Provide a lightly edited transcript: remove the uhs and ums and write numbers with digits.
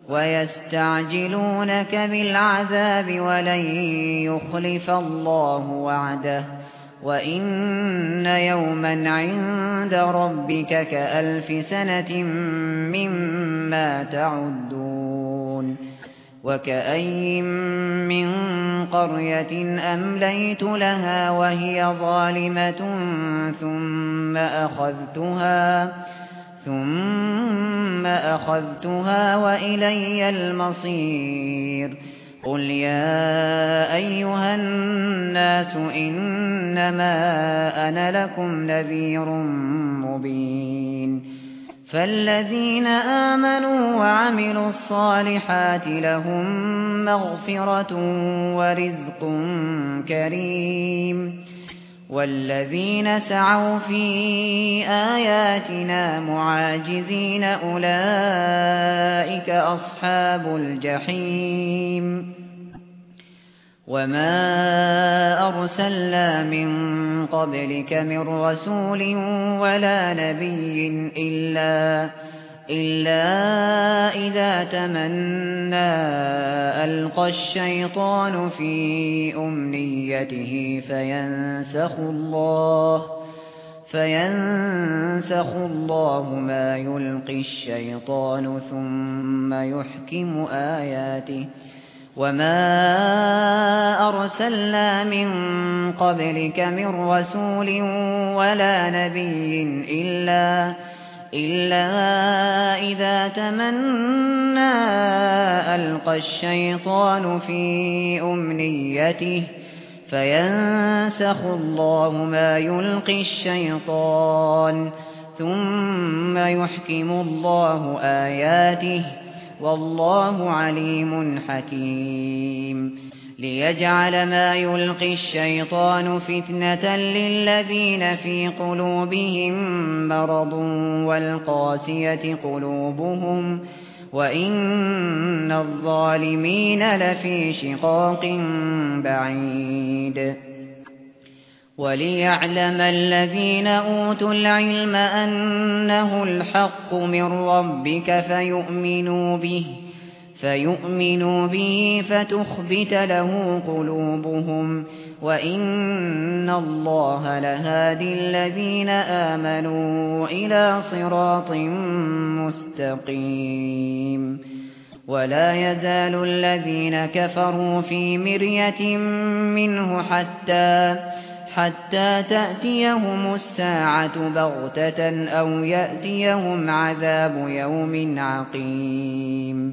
ويستعجلونك بالعذاب ولن يخلف الله وعده وإن يوما عند ربك كألف سنة مما تعدون وكأين من قرية أمليت لها وهي ظالمة ثم أخذتها وإلي المصير قل يا أيها الناس إنما أنا لكم نذير مبين فالذين آمنوا وعملوا الصالحات لهم مغفرة ورزق كريم والذين سعوا في آياتنا معاجزين أولئك أصحاب الجحيم وما أرسلنا من قبلك من رسول ولا نبي إلا إذا تمنى ألقى الشيطان في أمنيته فينسخ الله ما يلقي الشيطان ثم يحكم آياته وما أرسلنا من قبلك من رسول ولا نبي إلا إذا تمنى ألقى الشيطان في أمنيته فينسخ الله ما يلقي الشيطان ثم يحكم الله آياته والله عليم حكيم ليجعل ما يلقي الشيطان فتنة للذين في قلوبهم مرض والقاسية قلوبهم وإن الظالمين لفي شقاق بعيد وليعلم الذين أوتوا العلم أنه الحق من ربك فيؤمنوا به فتخبت له قلوبهم وإن الله لهادي الذين آمنوا إلى صراط مستقيم ولا يزال الذين كفروا في مرية منه حتى تأتيهم الساعة بغتة أو يأتيهم عذاب يوم عقيم